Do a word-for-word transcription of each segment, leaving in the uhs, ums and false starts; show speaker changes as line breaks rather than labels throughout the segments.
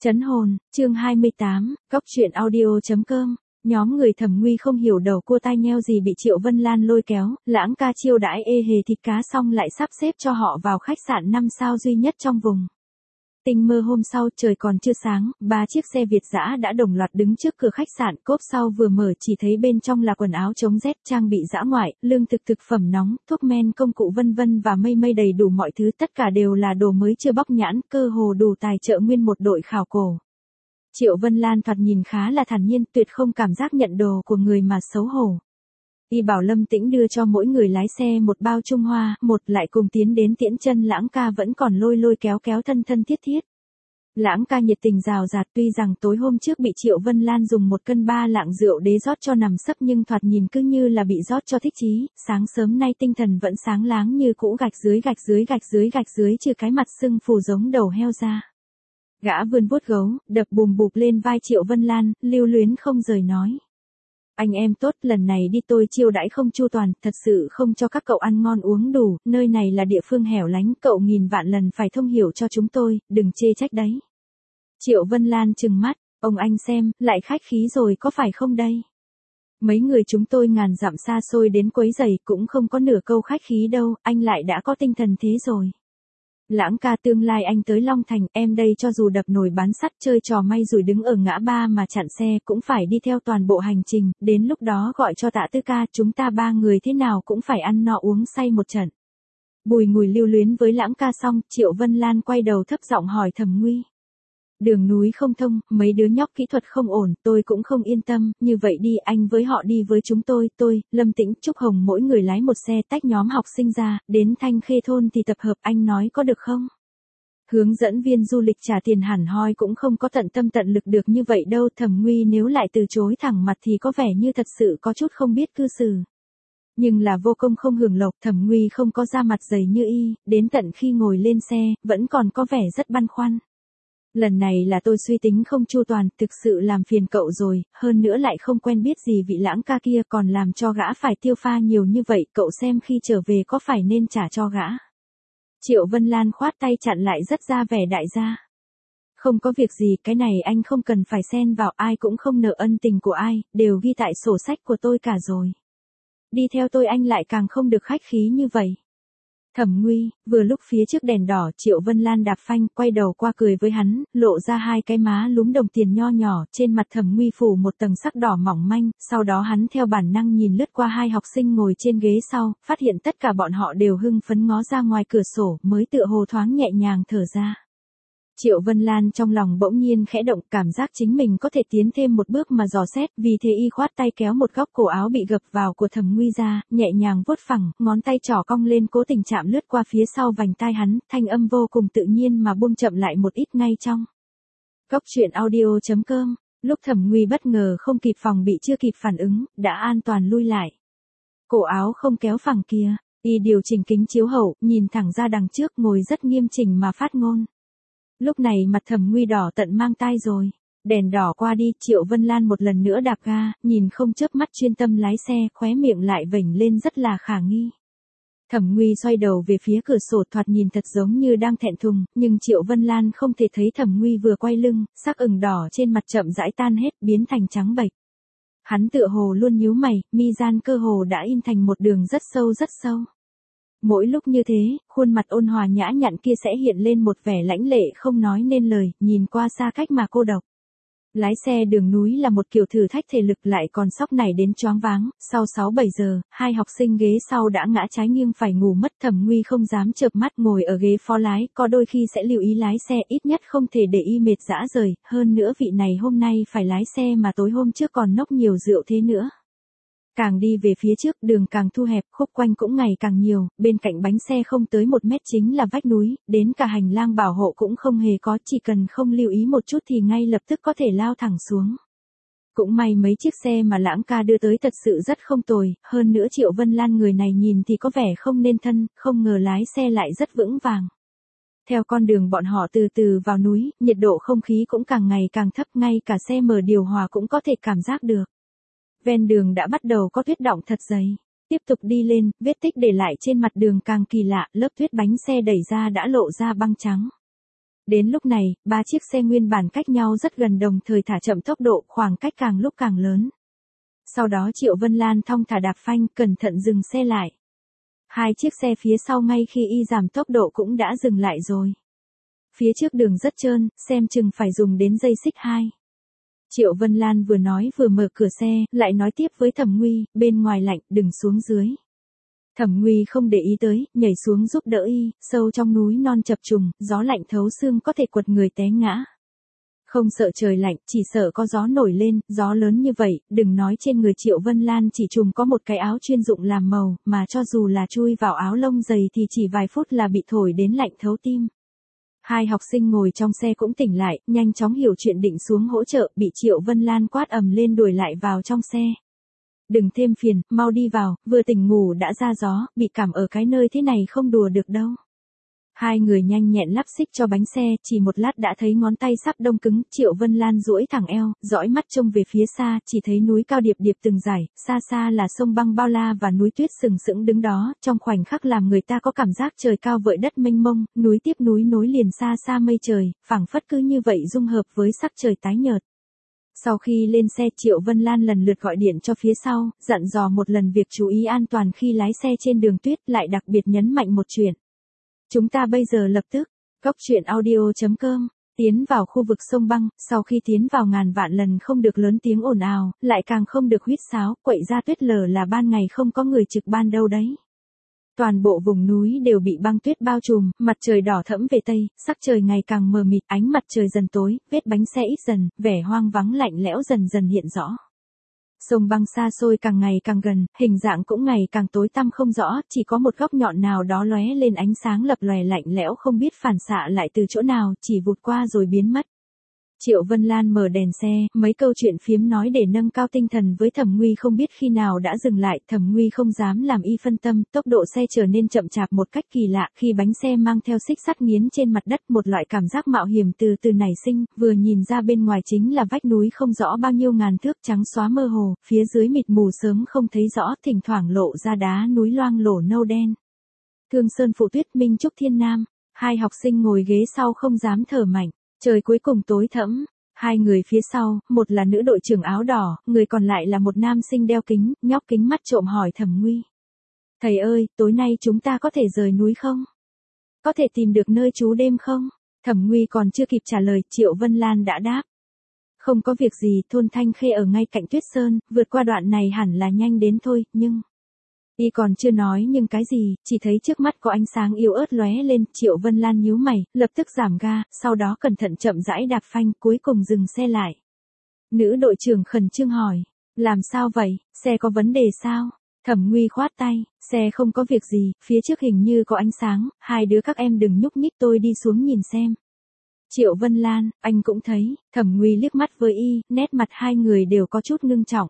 Trấn hồn, chương hai mươi tám, Góc truyện audio.com. Nhóm người Thẩm Nguy không hiểu đầu cua tai nheo gì bị Triệu Vân Lan lôi kéo, lãng ca chiêu đãi ê hề thịt cá xong lại sắp xếp cho họ vào khách sạn năm sao duy nhất trong vùng. Tinh mơ hôm sau trời còn chưa sáng, ba chiếc xe Việt dã đã đồng loạt đứng trước cửa khách sạn, cốp sau vừa mở chỉ thấy bên trong là quần áo chống rét, trang bị dã ngoại, lương thực thực phẩm nóng, thuốc men, công cụ vân vân và mây mây đầy đủ mọi thứ, tất cả đều là đồ mới chưa bóc nhãn, cơ hồ đủ tài trợ nguyên một đội khảo cổ. Triệu Vân Lan thoạt nhìn khá là thản nhiên, tuyệt không cảm giác nhận đồ của người mà xấu hổ. Y bảo Lâm Tĩnh đưa cho mỗi người lái xe một bao Trung Hoa, một lại cùng tiến đến tiễn chân lãng ca vẫn còn lôi lôi kéo kéo thân thân thiết thiết. Lãng ca nhiệt tình rào rạt, tuy rằng tối hôm trước bị Triệu Vân Lan dùng một cân ba lạng rượu đế rót cho nằm sấp nhưng thoạt nhìn cứ như là bị rót cho thích chí, sáng sớm nay tinh thần vẫn sáng láng như cũ, gạch dưới gạch dưới gạch dưới gạch dưới trừ cái mặt sưng phù giống đầu heo ra. Gã vươn vuốt gấu, đập bùm bụp lên vai Triệu Vân Lan, lưu luyến không rời nói. Anh em tốt, lần này đi tôi chiêu đãi không chu toàn, thật sự không cho các cậu ăn ngon uống đủ, nơi này là địa phương hẻo lánh, cậu nghìn vạn lần phải thông hiểu cho chúng tôi, đừng chê trách đấy. Triệu Vân Lan trừng mắt, ông anh xem, lại khách khí rồi có phải không đây? Mấy người chúng tôi ngàn dặm xa xôi đến quấy rầy cũng không có nửa câu khách khí đâu, anh lại đã có tinh thần thế rồi. Lãng ca, tương lai anh tới Long Thành, em đây cho dù đập nồi bán sắt chơi trò may rủi đứng ở ngã ba mà chặn xe cũng phải đi theo toàn bộ hành trình, đến lúc đó gọi cho Tạ Tư ca, chúng ta ba người thế nào cũng phải ăn no uống say một trận. Bùi ngùi lưu luyến với lãng ca xong, Triệu Vân Lan quay đầu thấp giọng hỏi Thẩm Nguy. Đường núi không thông, mấy đứa nhóc kỹ thuật không ổn, tôi cũng không yên tâm, như vậy đi anh với họ đi với chúng tôi, tôi, Lâm Tĩnh, Trúc Hồng mỗi người lái một xe tách nhóm học sinh ra, đến Thanh Khê thôn thì tập hợp, anh nói có được không? Hướng dẫn viên du lịch trả tiền hẳn hoi cũng không có tận tâm tận lực được như vậy đâu, Thẩm Nguy nếu lại từ chối thẳng mặt thì có vẻ như thật sự có chút không biết cư xử. Nhưng là vô công không hưởng lộc, Thẩm Nguy không có da mặt dày như y, đến tận khi ngồi lên xe, vẫn còn có vẻ rất băn khoăn. Lần này là tôi suy tính không chu toàn, thực sự làm phiền cậu rồi, hơn nữa lại không quen biết gì vị lãng ca kia còn làm cho gã phải tiêu pha nhiều như vậy, cậu xem khi trở về có phải nên trả cho gã. Triệu Vân Lan khoát tay chặn lại rất ra vẻ đại gia. Không có việc gì, cái này anh không cần phải xen vào, ai cũng không nợ ân tình của ai, đều ghi tại sổ sách của tôi cả rồi. Đi theo tôi anh lại càng không được khách khí như vậy. Thẩm Nguy, vừa lúc phía trước đèn đỏ, Triệu Vân Lan đạp phanh, quay đầu qua cười với hắn, lộ ra hai cái má lúm đồng tiền nho nhỏ, trên mặt Thẩm Nguy phủ một tầng sắc đỏ mỏng manh, sau đó hắn theo bản năng nhìn lướt qua hai học sinh ngồi trên ghế sau, phát hiện tất cả bọn họ đều hưng phấn ngó ra ngoài cửa sổ, mới tựa hồ thoáng nhẹ nhàng thở ra. Triệu Vân Lan trong lòng bỗng nhiên khẽ động, cảm giác chính mình có thể tiến thêm một bước mà dò xét, vì thế y khoát tay kéo một góc cổ áo bị gập vào của Thẩm Nguy ra, nhẹ nhàng vuốt phẳng, ngón tay trỏ cong lên cố tình chạm lướt qua phía sau vành tai hắn, thanh âm vô cùng tự nhiên mà buông chậm lại một ít ngay trong. Góc truyện audio.com, lúc Thẩm Nguy bất ngờ không kịp phòng bị chưa kịp phản ứng, đã an toàn lui lại. Cổ áo không kéo phẳng kia, y điều chỉnh kính chiếu hậu, nhìn thẳng ra đằng trước, ngồi rất nghiêm chỉnh mà phát ngôn. Lúc này mặt Thẩm Nguy đỏ tận mang tai rồi. Đèn đỏ qua đi, Triệu Vân Lan một lần nữa đạp ga, nhìn không chớp mắt chuyên tâm lái xe, khóe miệng lại vểnh lên rất là khả nghi. Thẩm Nguy xoay đầu về phía cửa sổ, thoạt nhìn thật giống như đang thẹn thùng, nhưng Triệu Vân Lan không thể thấy Thẩm Nguy vừa quay lưng, sắc ửng đỏ trên mặt chậm rãi tan hết, biến thành trắng bệch. Hắn tựa hồ luôn nhíu mày, mi gian cơ hồ đã in thành một đường rất sâu rất sâu. Mỗi lúc như thế, khuôn mặt ôn hòa nhã nhặn kia sẽ hiện lên một vẻ lãnh lệ không nói nên lời, nhìn qua xa cách mà cô độc. Lái xe đường núi là một kiểu thử thách thể lực, lại còn sóc này đến choáng váng, sau sáu bảy giờ, hai học sinh ghế sau đã ngã trái nghiêng phải ngủ mất. Thẩm Nguy không dám chợp mắt ngồi ở ghế phó lái, có đôi khi sẽ lưu ý lái xe, ít nhất không thể để y mệt dã rời, hơn nữa vị này hôm nay phải lái xe mà tối hôm trước còn nốc nhiều rượu thế nữa. Càng đi về phía trước, đường càng thu hẹp, khúc quanh cũng ngày càng nhiều, bên cạnh bánh xe không tới một mét chính là vách núi, đến cả hành lang bảo hộ cũng không hề có, chỉ cần không lưu ý một chút thì ngay lập tức có thể lao thẳng xuống. Cũng may mấy chiếc xe mà lãng ca đưa tới thật sự rất không tồi, hơn nữa Triệu Vân Lan người này nhìn thì có vẻ không nên thân, không ngờ lái xe lại rất vững vàng. Theo con đường bọn họ từ từ vào núi, nhiệt độ không khí cũng càng ngày càng thấp, ngay cả xe mở điều hòa cũng có thể cảm giác được. Ven đường đã bắt đầu có tuyết đọng thật dày. Tiếp tục đi lên, vết tích để lại trên mặt đường càng kỳ lạ, lớp tuyết bánh xe đẩy ra đã lộ ra băng trắng. Đến lúc này, ba chiếc xe nguyên bản cách nhau rất gần đồng thời thả chậm tốc độ, khoảng cách càng lúc càng lớn. Sau đó Triệu Vân Lan thong thả đạp phanh, cẩn thận dừng xe lại. Hai chiếc xe phía sau ngay khi y giảm tốc độ cũng đã dừng lại rồi. Phía trước đường rất trơn, xem chừng phải dùng đến dây xích hai. Triệu Vân Lan vừa nói vừa mở cửa xe, lại nói tiếp với Thẩm Nguy, bên ngoài lạnh, đừng xuống dưới. Thẩm Nguy không để ý tới, nhảy xuống giúp đỡ y, sâu trong núi non chập trùng, gió lạnh thấu xương có thể quật người té ngã. Không sợ trời lạnh, chỉ sợ có gió nổi lên, gió lớn như vậy, đừng nói trên người Triệu Vân Lan chỉ trùm có một cái áo chuyên dụng làm màu, mà cho dù là chui vào áo lông dày thì chỉ vài phút là bị thổi đến lạnh thấu tim. Hai học sinh ngồi trong xe cũng tỉnh lại, nhanh chóng hiểu chuyện định xuống hỗ trợ, bị Triệu Vân Lan quát ầm lên đuổi lại vào trong xe. Đừng thêm phiền, mau đi vào, vừa tỉnh ngủ đã ra gió, bị cảm ở cái nơi thế này không đùa được đâu. Hai người nhanh nhẹn lắp xích cho bánh xe, chỉ một lát đã thấy ngón tay sắp đông cứng, Triệu Vân Lan duỗi thẳng eo, dõi mắt trông về phía xa, chỉ thấy núi cao điệp điệp từng dải, xa xa là sông băng bao la và núi tuyết sừng sững đứng đó, trong khoảnh khắc làm người ta có cảm giác trời cao vợi đất mênh mông, núi tiếp núi nối liền xa xa mây trời, phảng phất cứ như vậy dung hợp với sắc trời tái nhợt. Sau khi lên xe, Triệu Vân Lan lần lượt gọi điện cho phía sau, dặn dò một lần việc chú ý an toàn khi lái xe trên đường tuyết, lại đặc biệt nhấn mạnh một chuyện. Chúng ta bây giờ lập tức, Cốc truyện audio chấm com, tiến vào khu vực sông băng, sau khi tiến vào ngàn vạn lần không được lớn tiếng ồn ào, lại càng không được huýt sáo, quậy ra tuyết lở là ban ngày không có người trực ban đâu đấy. Toàn bộ vùng núi đều bị băng tuyết bao trùm, mặt trời đỏ thẫm về tây, sắc trời ngày càng mờ mịt, ánh mặt trời dần tối, vết bánh xe ít dần, vẻ hoang vắng lạnh lẽo dần dần hiện rõ. Sông băng xa xôi càng ngày càng gần, hình dạng cũng ngày càng tối tăm không rõ, chỉ có một góc nhọn nào đó lóe lên ánh sáng lập lòe lạnh lẽo không biết phản xạ lại từ chỗ nào, chỉ vụt qua rồi biến mất. Triệu Vân Lan mở đèn xe, mấy câu chuyện phiếm nói để nâng cao tinh thần với Thẩm Nguy không biết khi nào đã dừng lại, Thẩm Nguy không dám làm y phân tâm, tốc độ xe trở nên chậm chạp một cách kỳ lạ, khi bánh xe mang theo xích sắt nghiến trên mặt đất, một loại cảm giác mạo hiểm từ từ nảy sinh, vừa nhìn ra bên ngoài chính là vách núi không rõ bao nhiêu ngàn thước trắng xóa mơ hồ, phía dưới mịt mù sớm không thấy rõ, thỉnh thoảng lộ ra đá núi loang lổ nâu đen. Thương Sơn Phụ Tuyết, Minh Trúc Thiên Nam, hai học sinh ngồi ghế sau không dám thở mạnh. Trời cuối cùng tối thẫm, hai người phía sau, một là nữ đội trưởng áo đỏ, người còn lại là một nam sinh đeo kính, nhóc kính mắt trộm hỏi Thẩm Nguy. Thầy ơi, tối nay chúng ta có thể rời núi không? Có thể tìm được nơi trú đêm không? Thẩm Nguy còn chưa kịp trả lời, Triệu Vân Lan đã đáp. Không có việc gì, thôn Thanh Khê ở ngay cạnh Tuyết Sơn, vượt qua đoạn này hẳn là nhanh đến thôi, nhưng... Y còn chưa nói nhưng cái gì, chỉ thấy trước mắt có ánh sáng yếu ớt lóe lên, Triệu Vân Lan nhíu mày, lập tức giảm ga, sau đó cẩn thận chậm rãi đạp phanh, cuối cùng dừng xe lại. Nữ đội trưởng khẩn trương hỏi, làm sao vậy, xe có vấn đề sao? Thẩm Nguy khoát tay, xe không có việc gì, phía trước hình như có ánh sáng, hai đứa các em đừng nhúc nhích, tôi đi xuống nhìn xem. Triệu Vân Lan, anh cũng thấy, Thẩm Nguy liếc mắt với y, nét mặt hai người đều có chút ngưng trọng.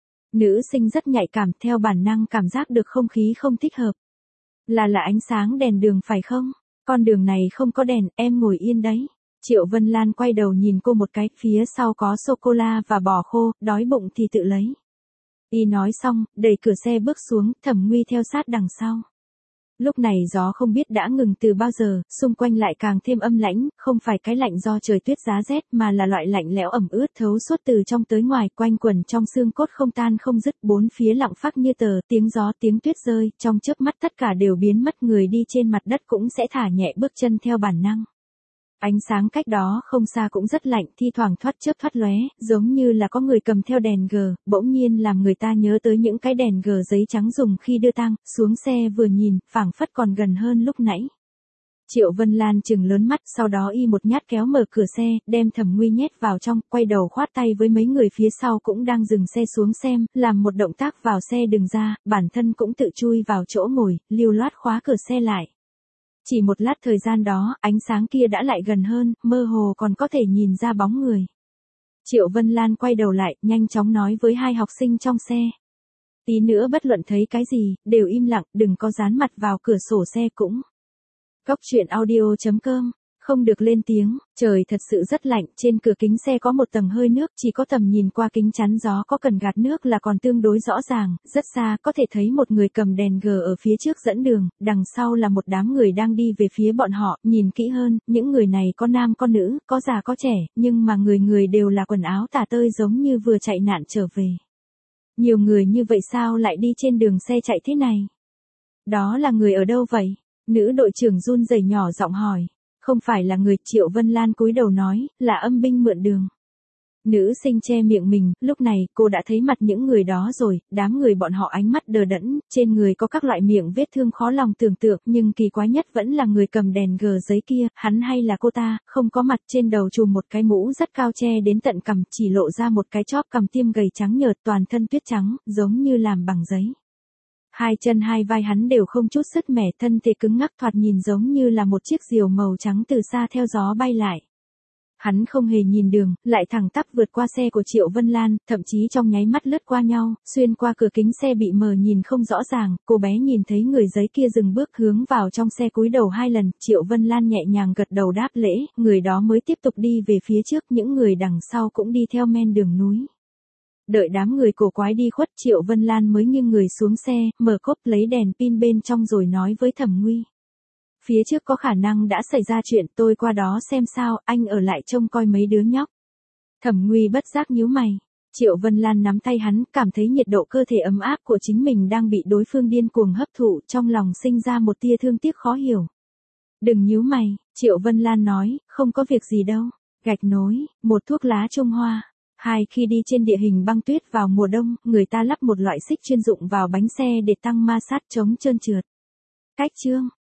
Nữ sinh rất nhạy cảm, theo bản năng cảm giác được không khí không thích hợp. Là là ánh sáng đèn đường phải không? Con đường này không có đèn, em ngồi yên đấy. Triệu Vân Lan quay đầu nhìn cô một cái, phía sau có sô-cô-la và bò khô, đói bụng thì tự lấy. Y nói xong, đẩy cửa xe bước xuống, Thẩm Nguy theo sát đằng sau. Lúc này gió không biết đã ngừng từ bao giờ, xung quanh lại càng thêm âm lãnh, không phải cái lạnh do trời tuyết giá rét mà là loại lạnh lẽo ẩm ướt thấu suốt từ trong tới ngoài, quanh quẩn trong xương cốt không tan không dứt, bốn phía lặng phắc như tờ, tiếng gió tiếng tuyết rơi, trong chớp mắt tất cả đều biến mất, người đi trên mặt đất cũng sẽ thả nhẹ bước chân theo bản năng. Ánh sáng cách đó không xa cũng rất lạnh, thi thoảng thoát chớp thoát lóe, giống như là có người cầm theo đèn gờ, bỗng nhiên làm người ta nhớ tới những cái đèn gờ giấy trắng dùng khi đưa tang, xuống xe vừa nhìn, phảng phất còn gần hơn lúc nãy. Triệu Vân Lan chừng lớn mắt, sau đó y một nhát kéo mở cửa xe, đem Thẩm Nguy nhét vào trong, quay đầu khoát tay với mấy người phía sau cũng đang dừng xe xuống xem, làm một động tác vào xe đừng ra, bản thân cũng tự chui vào chỗ ngồi, lưu loát khóa cửa xe lại. Chỉ một lát thời gian đó, ánh sáng kia đã lại gần hơn, mơ hồ còn có thể nhìn ra bóng người. Triệu Vân Lan quay đầu lại, nhanh chóng nói với hai học sinh trong xe. Tí nữa bất luận thấy cái gì, đều im lặng, đừng có dán mặt vào cửa sổ xe cũng. Cốc truyện audio chấm com Không được lên tiếng, trời thật sự rất lạnh, trên cửa kính xe có một tầng hơi nước, chỉ có tầm nhìn qua kính chắn gió có cần gạt nước là còn tương đối rõ ràng, rất xa, có thể thấy một người cầm đèn gờ ở phía trước dẫn đường, đằng sau là một đám người đang đi về phía bọn họ, nhìn kỹ hơn, những người này có nam có nữ, có già có trẻ, nhưng mà người người đều là quần áo tả tơi giống như vừa chạy nạn trở về. Nhiều người như vậy sao lại đi trên đường xe chạy thế này? Đó là người ở đâu vậy? Nữ đội trưởng run rẩy nhỏ giọng hỏi. Không phải là người, Triệu Vân Lan cúi đầu nói, là âm binh mượn đường. Nữ sinh che miệng mình, lúc này cô đã thấy mặt những người đó rồi, đám người bọn họ ánh mắt đờ đẫn, trên người có các loại miệng vết thương khó lòng tưởng tượng, nhưng kỳ quái nhất vẫn là người cầm đèn gờ giấy kia, hắn hay là cô ta, không có mặt, trên đầu trùm một cái mũ rất cao che đến tận cằm, chỉ lộ ra một cái chóp cằm tiêm gầy trắng nhợt, toàn thân tuyết trắng, giống như làm bằng giấy. Hai chân hai vai hắn đều không chút sức mẻ, thân thể cứng ngắc, thoạt nhìn giống như là một chiếc diều màu trắng từ xa theo gió bay lại. Hắn không hề nhìn đường, lại thẳng tắp vượt qua xe của Triệu Vân Lan, thậm chí trong nháy mắt lướt qua nhau, xuyên qua cửa kính xe bị mờ nhìn không rõ ràng, cô bé nhìn thấy người giấy kia dừng bước hướng vào trong xe cúi đầu hai lần, Triệu Vân Lan nhẹ nhàng gật đầu đáp lễ, người đó mới tiếp tục đi về phía trước, những người đằng sau cũng đi theo men đường núi. Đợi đám người cổ quái đi khuất, Triệu Vân Lan mới nghiêng người xuống xe, mở cốp lấy đèn pin bên trong rồi nói với Thẩm Nguy. Phía trước có khả năng đã xảy ra chuyện, tôi qua đó xem sao, anh ở lại trông coi mấy đứa nhóc. Thẩm Nguy bất giác nhíu mày. Triệu Vân Lan nắm tay hắn, cảm thấy nhiệt độ cơ thể ấm áp của chính mình đang bị đối phương điên cuồng hấp thụ, trong lòng sinh ra một tia thương tiếc khó hiểu. Đừng nhíu mày, Triệu Vân Lan nói, không có việc gì đâu. Gạch nối, một thuốc lá Trung Hoa. Hai, khi đi trên địa hình băng tuyết vào mùa đông, người ta lắp một loại xích chuyên dụng vào bánh xe để tăng ma sát chống trơn trượt. Cách chương